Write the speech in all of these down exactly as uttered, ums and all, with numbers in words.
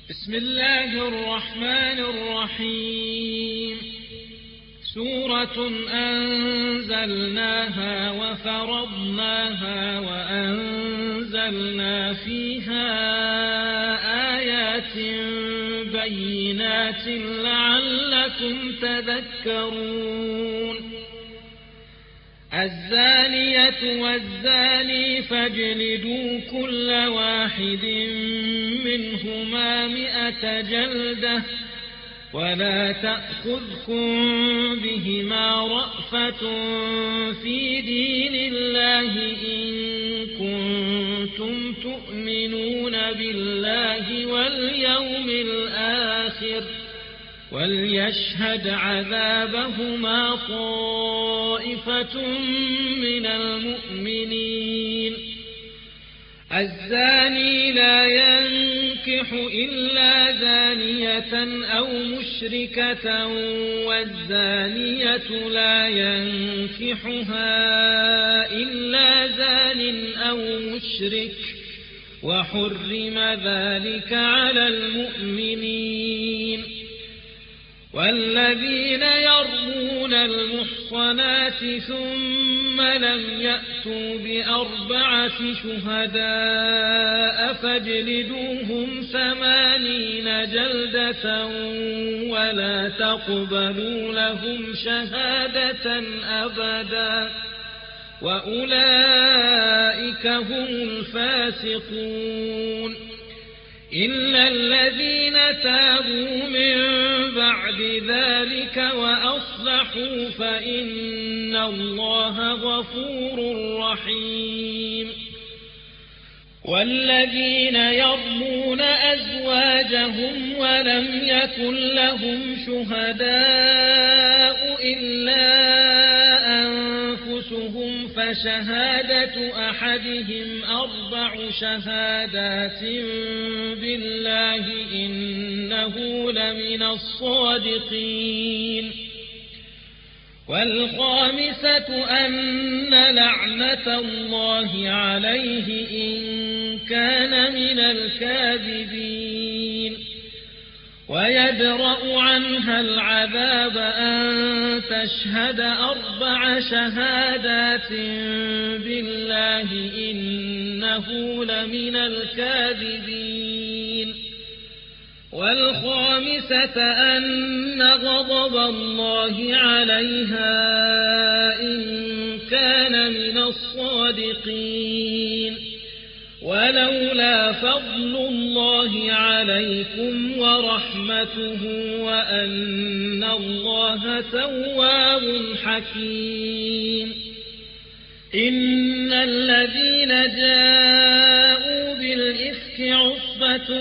بسم الله الرحمن الرحيم. سورة أنزلناها وفرضناها وأنزلنا فيها آيات بينات لعلكم تذكرون. الزانية والزاني فاجلدوا كل واحد منهما مئة جلدة ولا تأخذكم بهما رأفة في دين الله إن كنتم تؤمنون بالله واليوم الآخر وليشهد عذابهما طائفة من المؤمنين. الزاني لا ينكح إلا زانية أو مشركة والزانية لا ينكحها إلا زان أو مشرك وحرم ذلك على المؤمنين. والذين يرمون المحصنات ثم لم يأتوا بأربعة شهداء فاجلدوهم ثمانين جلدة ولا تقبلوا لهم شهادة أبدا وأولئك هم الفاسقون. إلا الذين تابوا من بعد ذلك وأصلحوا فإن الله غفور رحيم. والذين يرمون أزواجهم ولم يكن لهم شهداء إلا أنفسهم فشهادة أحدهم أربع شهادات بالله إنه لمن الصادقين. والخامسة أن لعنة الله عليه إن كان من الكاذبين. ويدرأ عنها العذاب أن تشهد أربع شهادات بالله إنه لمن الكاذبين. والخامسة أن غضب الله عليها إن كان من الصادقين. ولولا فضل الله عليكم ورحمته وأن الله تواب حكيم. إن الذين جاءوا بالإفك عصبة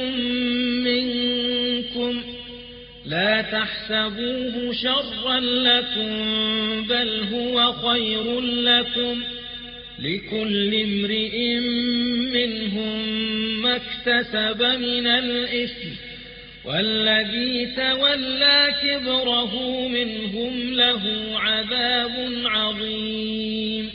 منكم لا تحسبوه شرا لكم بل هو خير لكم لكل امرئ منهم ما اكتسب من الإثم والذي تولى كبره منهم له عذاب عظيم.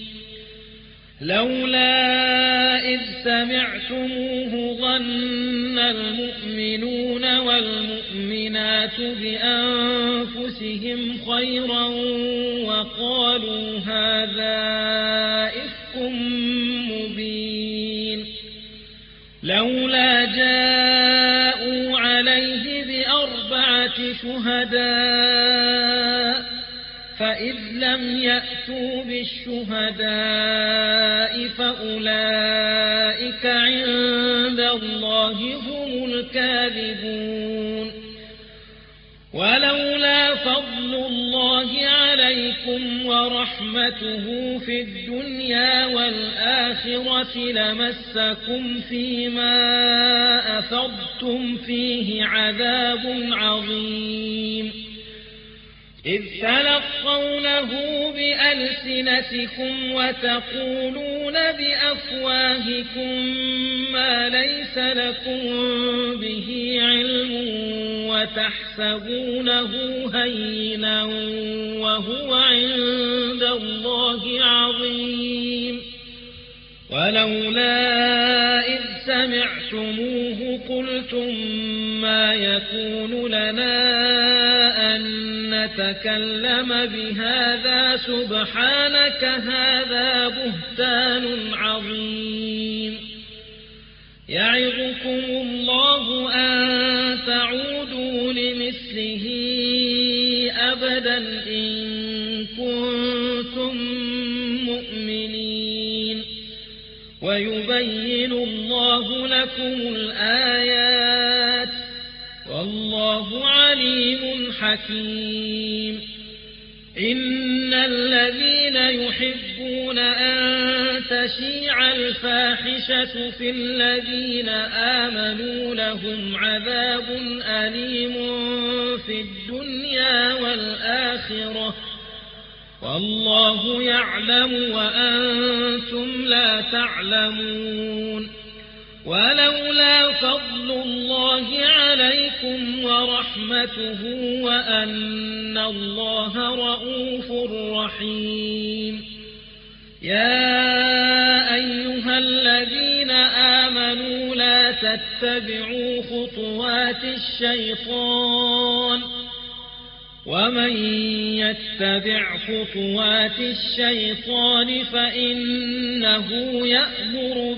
لولا إذ سمعتموه ظن المؤمنون والمؤمنات بأنفسهم خيرا وقالوا هذا إفك مبين. لولا جاءوا عليه بأربعة شهداء فإذ لم يأتوا بالشهداء فأولئك عند الله هم الكاذبون. ولولا فضل الله عليكم ورحمته في الدنيا والآخرة لمسكم فيما أفضتم فيه عذاب عظيم. إذ تلقونه بألسنتكم وتقولون بأفواهكم ما ليس لكم به علم وتحسبونه هينا وهو عند الله عظيم. ولولا إذ سمعتموه قلتم ما يكون لنا أن نتكلم بهذا سبحانك هذا بهتان عظيم يعظكم الله أن تعودوا لمثله أبدا إن كنتم مؤمنين ويبين الله لكم الآيات والله عليم حكيم إن الذين يحبون أن تشيع الفاحشة في الذين آمنوا لهم عذاب أليم في الدنيا والآخرة والله يعلم وأنتم لا تعلمون ولولا فضل الله عليكم ورحمته وأن الله رؤوف رحيم يا أيها الذين آمنوا لا تتبعوا خطوات الشيطان ومن يتبع خطوات الشيطان فإنه يأمر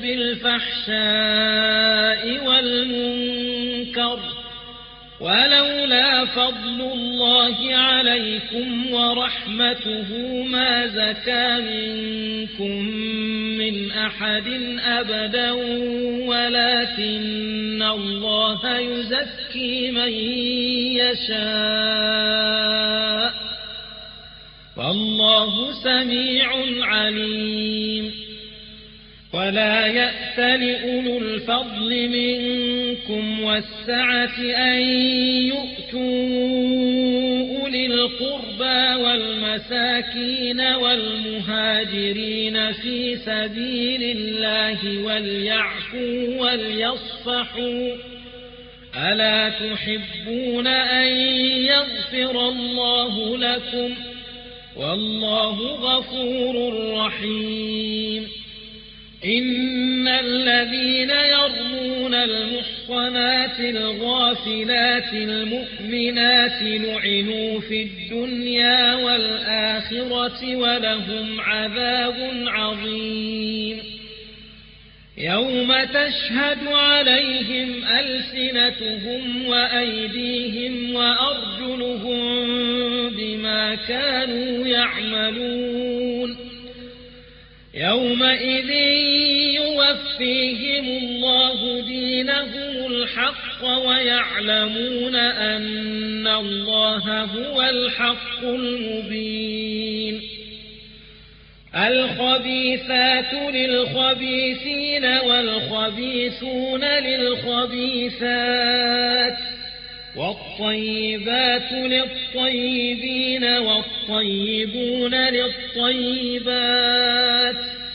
بالفحشاء والمنكر ولولا فضل الله عليكم ورحمته ما زكى منكم من أحد أبدا ولكن الله يزكي من يشاء والله سميع عليم ولا يأتل أولو الفضل منكم والسعة أن يؤتوا أولي القربى والمساكين والمهاجرين في سبيل الله وليعفوا وليصفحوا ألا تحبون أن يغفر الله لكم والله غفور رحيم إن الذين يرمون المحصنات الغافلات المؤمنات لعنوا في الدنيا والآخرة ولهم عذاب عظيم يوم تشهد عليهم ألسنتهم وأيديهم وأرجلهم بما كانوا يعملون يومئذ يوفيهم الله دينهم الحق ويعلمون أن الله هو الحق المبين الخبيثات للخبيثين والخبيثون للخبيثات والطيبات للطيبين والطيبون للطيبات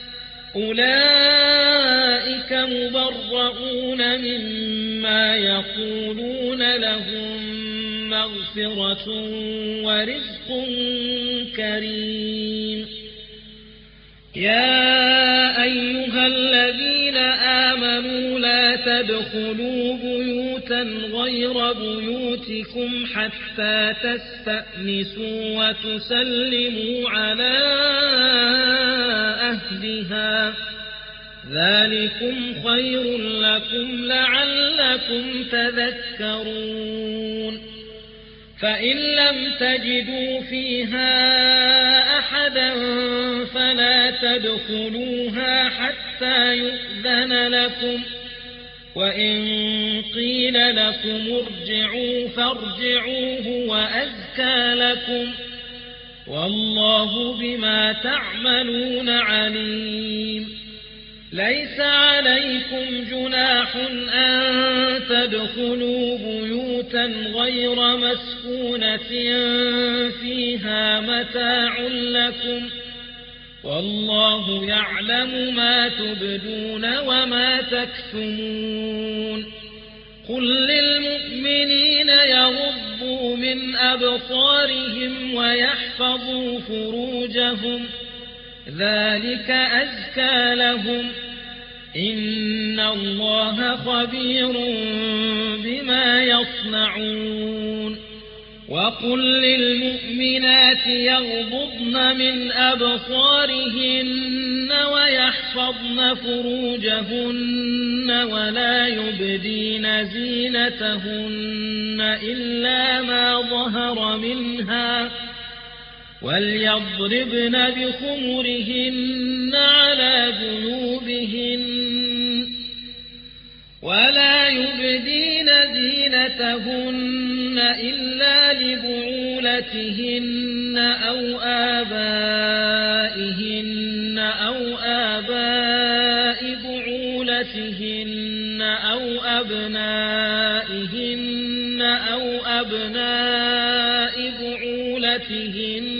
أولئك مبرؤون مما يقولون لهم مغفرة ورزق كريم يا أيها الذين آمنوا لا تدخلوا بيوتا غير بيوتكم حتى تستأنسوا وتسلموا على أهلها ذلكم خير لكم لعلكم تذكرون فإن لم تجدوا فيها أحدا فلا تدخلوها حتى يؤذن لكم وإن قيل لكم ارجعوا فارجعوا هو أزكى لكم والله بما تعملون عليم ليس عليكم جناح أن تدخلوا بيوتا غير مسكونة فيها متاع لكم والله يعلم ما تبدون وما تكتمون قل للمؤمنين يغضوا من أبصارهم ويحفظوا فروجهم ذلك أزكى لهم إن الله خبير بما يصنعون وقل للمؤمنات يغضضن من أبصارهن ويحفظن فروجهن ولا يبدين زينتهن إلا ما ظهر منها وليضربن بخمرهن على جنوبهن ولا يبدين زينتهن إلا لبعولتهن أو آبائهن أو آباء بعولتهن أو أبنائهن أو أبناء بعولتهن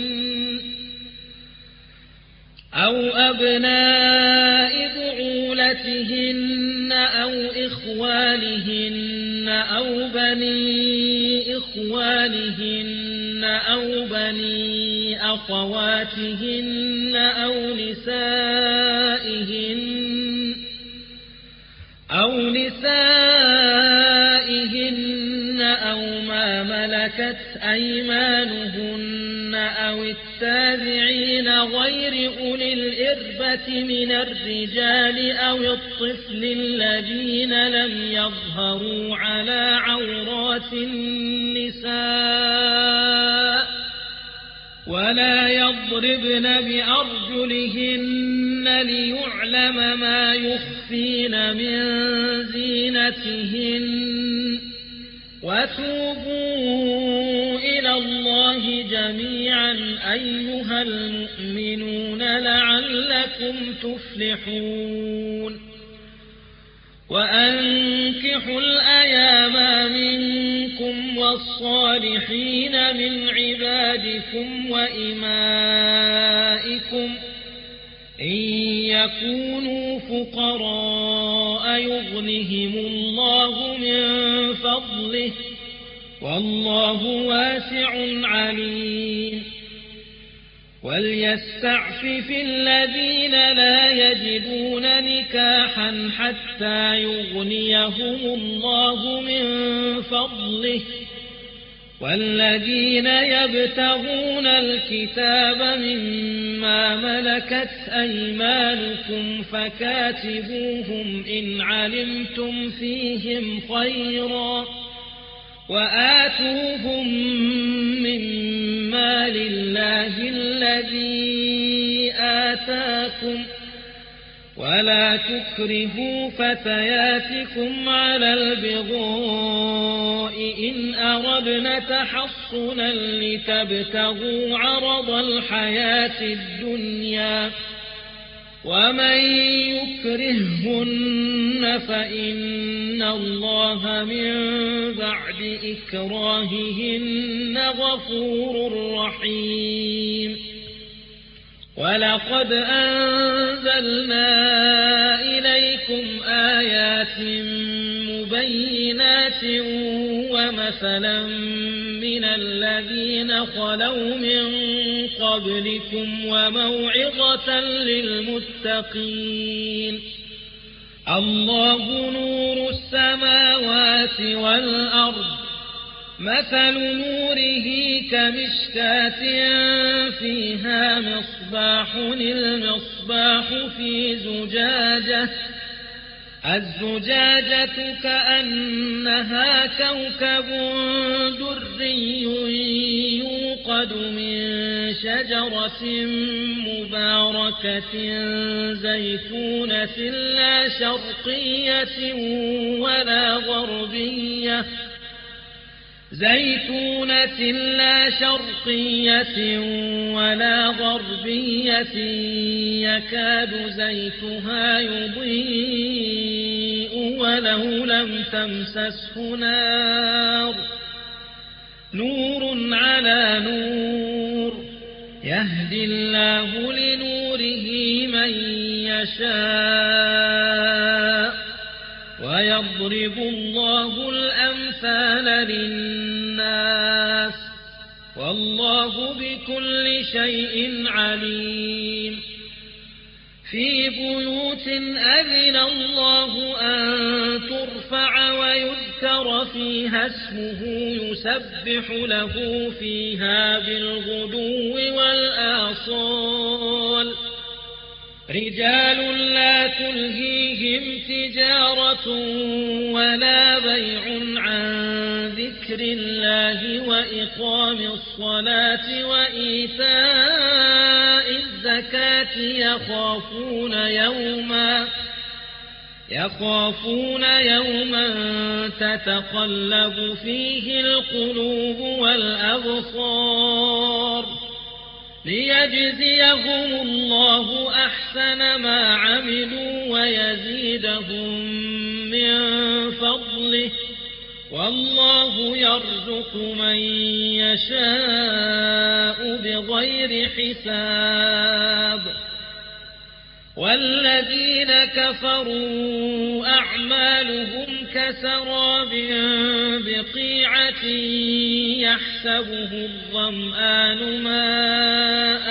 أو أبناء بعولتهن أو إخوانهن أو بني إخوانهن أو بني أخواتهن أو نسائهن أو نسائهن أو ما ملكت أيمانهن أو التابعين غير أولي الإربة من الرجال أو الطفل الذين لم يظهروا على عورات النساء ولا يضربن بأرجلهن ليعلم ما يخفين من زينتهن وتوبوا إلى الله جميعا أيها المؤمنون لعلكم تفلحون وأنكحوا الأيام منكم والصالحين من عبادكم وإمائكم إن يكونوا فقراء يغنهم الله من فضله والله واسع عليم وليستعفف الذين لا يجدون نكاحا حتى يغنيهم الله من فضله والذين يبتغون الكتاب مما ملكت أيمانكم فكاتبوهم إن علمتم فيهم خيرا وآتوهم مما لله الذي آتاكم ولا تكرهوا فتياتكم على البغاء إن أردنا تحصنا لتبتغوا عرض الحياة الدنيا ومن يكرههن فإن الله من بعد إكراههن غفور رحيم ولقد أنزلنا إليكم آيات مبينات ومثلا من الذين خلوا من قبلكم وموعظة للمتقين الله نور السماوات والأرض مثل نوره كمشكاة فيها مصباح المصباح في زجاجة الزجاجة كأنها كوكب دري يوقد من شجرة مباركة زيتونة لا شرقية ولا غربية زيتونة لا شرقية ولا غربية يكاد زيتها يضيء ولو لم تمسسه نار نور على نور يهدي الله لنوره من يشاء ويضرب الله الأمثال للناس والله بكل شيء عليم في بيوت أذن الله أن ترفع ويذكر فيها اسمه يسبح له فيها بالغدو والآصال رجال لا تلهيهم تجارة ولا بيع عن ذكر الله وإقام الصلاة وإيتاء الزكاة يخافون يوما يخافون يوما تتقلب فيه القلوب والأبصار ليجزيهم الله أحسن ما عملوا ويزيدهم من فضله والله يرزق من يشاء بغير حساب والذين كفروا أعمالهم كسراب بقيعة يحسبه الظمآن ماء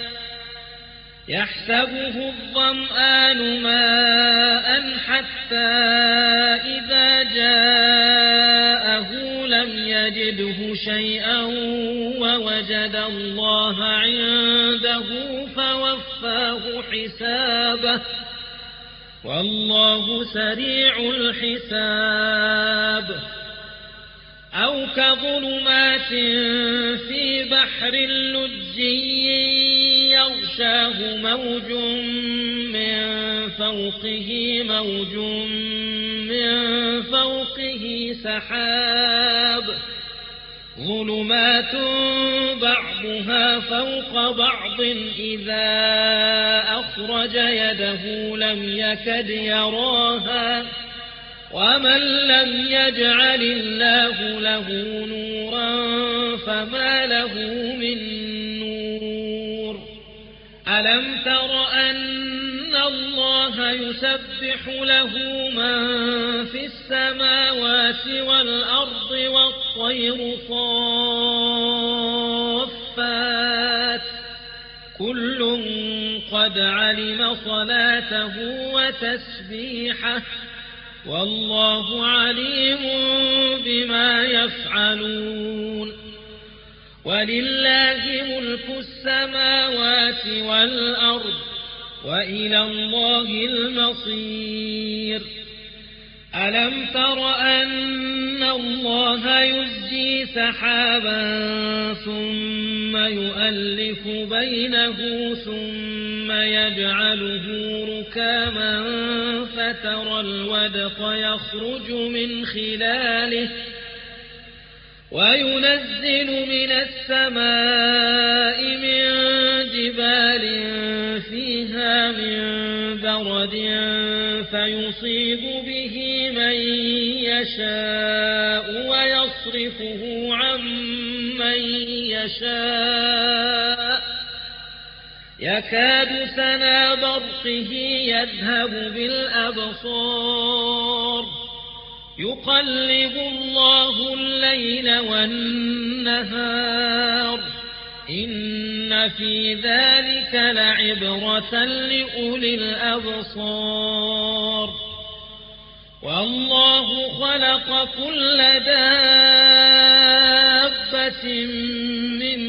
يحسبه الظمآن ماء حتى إذا جاءه لم يجده شيئا ووجد الله عنده فوفاه حسابه والله سريع الحساب أو كظلمات في بحر لجي يغشاه موج من فوقه موج من فوقه سحاب ظلمات بعضها فوق بعض إذا أخرج يده لم يكد يراها ومن لم يجعل الله له نورا فما له من نور ألم تر أن الله يسبح له من في السماوات والأرض والطير صافات كل قد علم صلاته وتسبيحه والله عليم بما يفعلون ولله ملك السماوات والأرض وإلى الله المصير ألم تر أن الله يزجي سحابا ثم يؤلف بينه ثم يجعله ركاما فترى الودق يخرج من خلاله وينزل من السماء من جبال فيها من برد فيصيب به من يشاء ويصرفه عن من يشاء يكاد سنا برقه يذهب بالأبصار يقلب الله الليل والنهار إن في ذلك لعبرة لأولي الأبصار والله خلق كل دابة من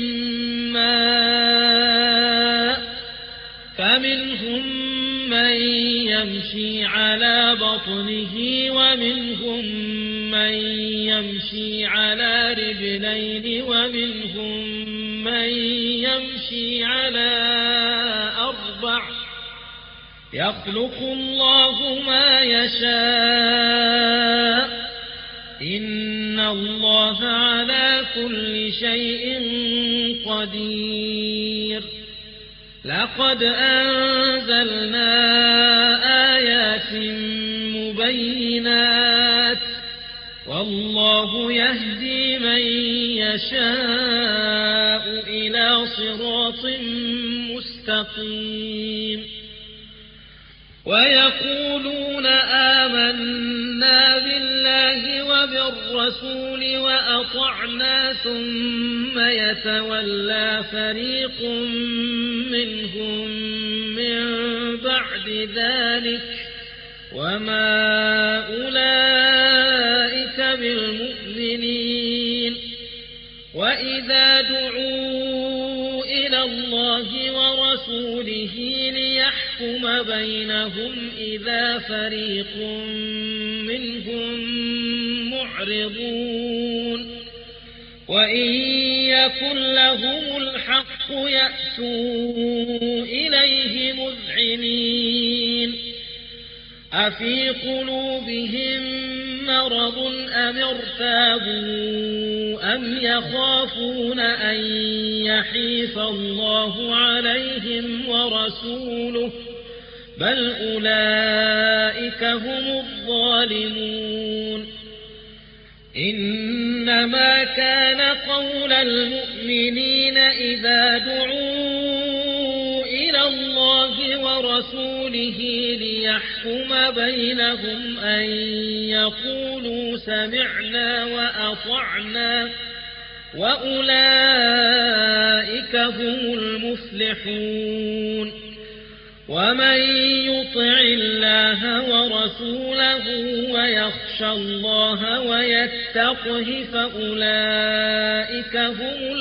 ماء فمنهم من يمشي على بطنه ومنهم من يمشي على رجلين ومنهم من يمشي على أربع يخلق الله ما يشاء إن الله على كل شيء قدير لقد أنزلنا آيات مبينات والله يهدي من يشاء إلى صراط مستقيم ويقولون آمنا بالله وبالرسول وأطعنا ثم يتولى فريق منهم من بعد ذلك وما أولئك بالمؤمنين وإذا دعوا إلى الله ورسوله ليحكم بينهم إذا فريق منهم معرضون وإن يكن لهم الحق يأتوا إليه مذعنين أفي قلوبهم مرض أم ارتابوا أم يخافون أن يحيف الله عليهم ورسوله بل أولئك هم الظالمون إنما كان قول المؤمنين إذا دعوا إلى الله ورسوله ليحكم بينهم أن يقولوا سمعنا وأطعنا وأولئك هم المفلحون ومن يطع الله ورسوله ويخشى الله ويتقه فأولئك هم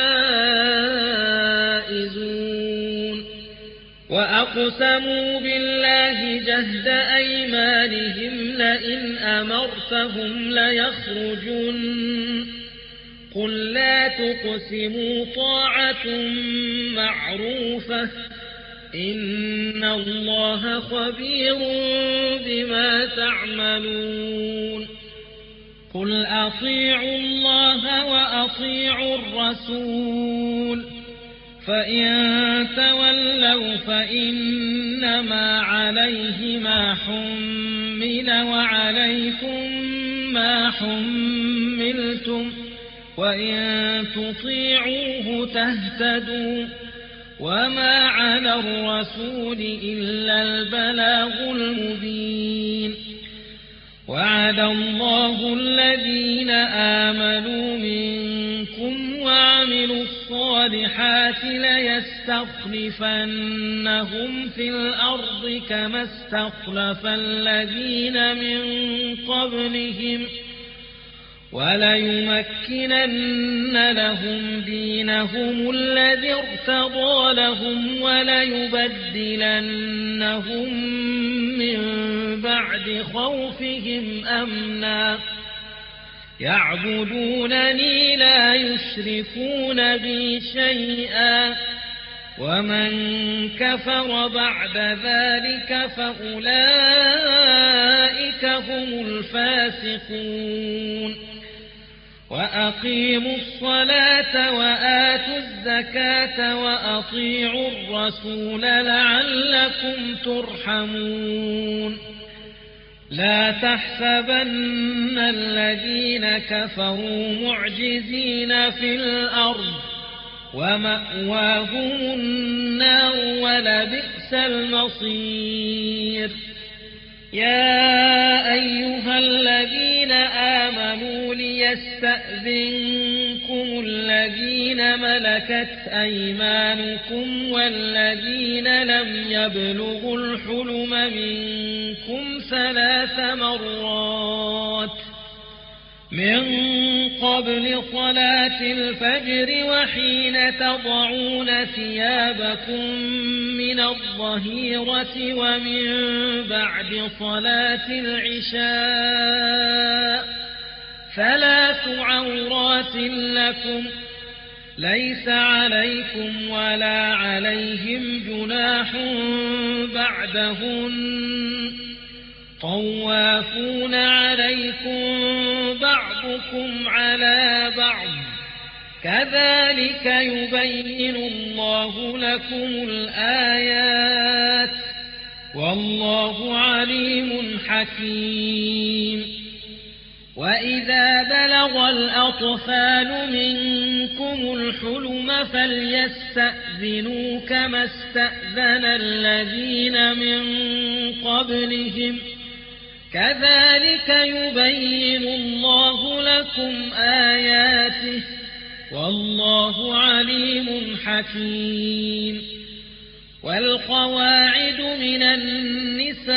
الفائزون وأقسموا بالله جهد أيمانهم لئن أمرتهم ليخرجن قل لا تقسموا طاعة معروفة إن الله خبير بما تعملون قل أطيعوا الله وأطيعوا الرسول فإن تولوا فإنما عليه ما حمل وعليكم ما حملتم وإن تطيعوه تهتدوا وما على الرسول إلا البلاغ المبين وعد الله الذين آمنوا منكم وعملوا الصالحات ليستخلفنهم في الأرض كما استخلف الذين من قبلهم وليمكنن لهم دينهم الذي ارتضى لهم وليبدلنهم من بعد خوفهم أمنا يعبدونني لا يشركون بي شيئا ومن كفر بعد ذلك فأولئك هم الفاسقون وأقيموا الصلاة وآتوا الزكاة وأطيعوا الرسول لعلكم ترحمون لا تحسبن الذين كفروا معجزين في الأرض ومأواهم النار ولبئس المصير يا أيها الذين آمنوا ليستأذنكم الذين ملكت أيمانكم والذين لم يبلغوا الحلم منكم ثلاث مرات من قبل صلاة الفجر وحين تضعون ثيابكم من الظهيرة ومن بعد صلاة العشاء ثلاث عورات لكم ليس عليكم ولا عليهم جناح بعدهن طوافون عليكم بعضكم على بعض كذلك يبين الله لكم الآيات والله عليم حكيم وإذا بلغ الأطفال منكم الحلم فليستأذنوا يستأذنوا كما استأذن الذين من قبلهم كذلك يبين الله لكم آياته والله عليم حكيم. والقواعد من النساء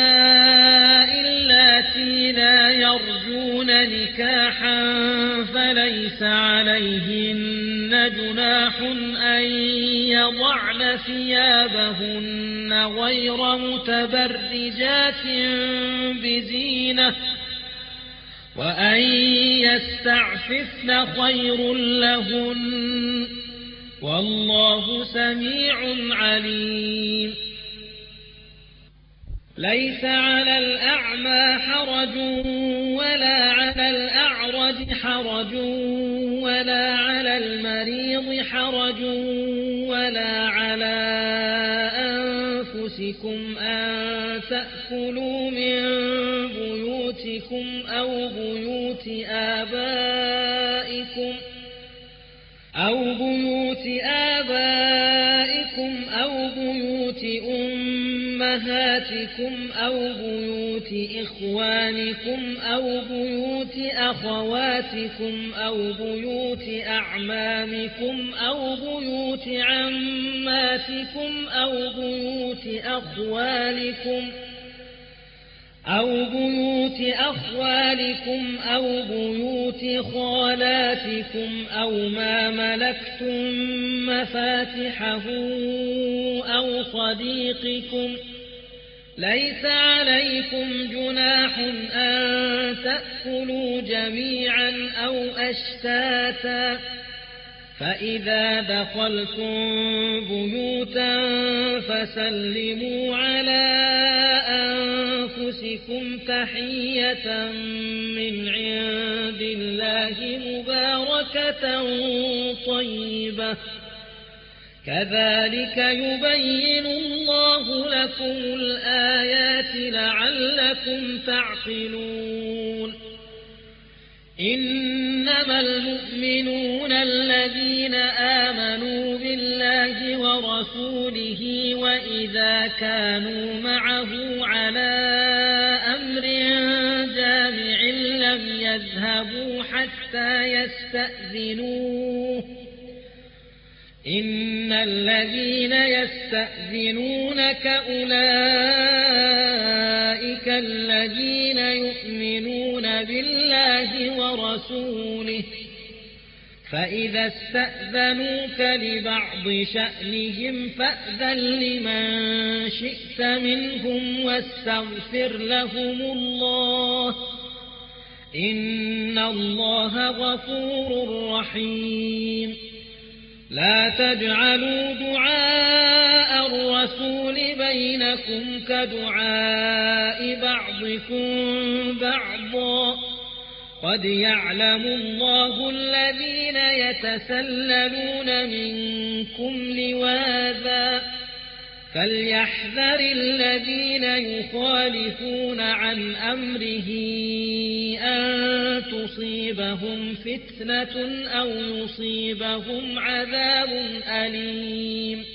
اللاتي لا يرجون نكاحا فليس عليهن جناح أن يضعن ثيابهن غير متبرجات بزينة وأن يستعففن خير لهن والله سميع عليم. ليس على الأعمى حرج ولا على الأعرج حرج ولا على المريض حرج ولا على أنفسكم أن تأكلوا من بيوتكم أو بيوت آبائكم أو بيوت آبائكم أو بيوت أمهاتكم أو بيوت إخوانكم أو بيوت أخواتكم أو بيوت أعمامكم أو بيوت عماتكم أو بيوت أخوالكم أو بيوت أخوالكم أو بيوت خالاتكم أو ما ملكتم مفاتحه أو صديقكم. ليس عليكم جناح أن تأكلوا جميعا أو أشتاتا فإذا دخلتم بيوتا فسلموا على أنفسكم تحية من عند الله مباركة طيبة كذلك يبين الله لكم الآيات لعلكم تعقلون. إنما المؤمنون الذين آمنوا بالله ورسوله وإذا كانوا معه على أمر جامع لم يذهبوا حتى يستأذنوه. إن الذين يستأذنونك أولئك الذين يؤمنون بالله ورسوله فإذا استأذنوك لبعض شأنهم فأذن لمن شئت منهم واستغفر لهم الله إن الله غفور رحيم. لا تجعلوا دعاء الرسول بينكم كدعاء بعضكم بعضا قد يعلم الله الذين يتسللون منكم لواذا فليحذر الذين يخالفون عن أمره أن تصيبهم فتنة أو يصيبهم عذاب أليم.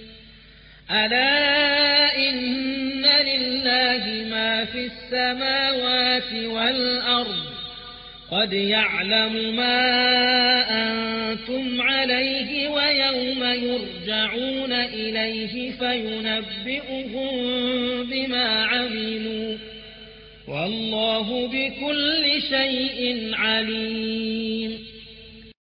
ألا إن لله ما في السماوات والأرض قد يعلم ما أنتم عليه ويوم يرجعون إليه فينبئهم بما عملوا والله بكل شيء عليم.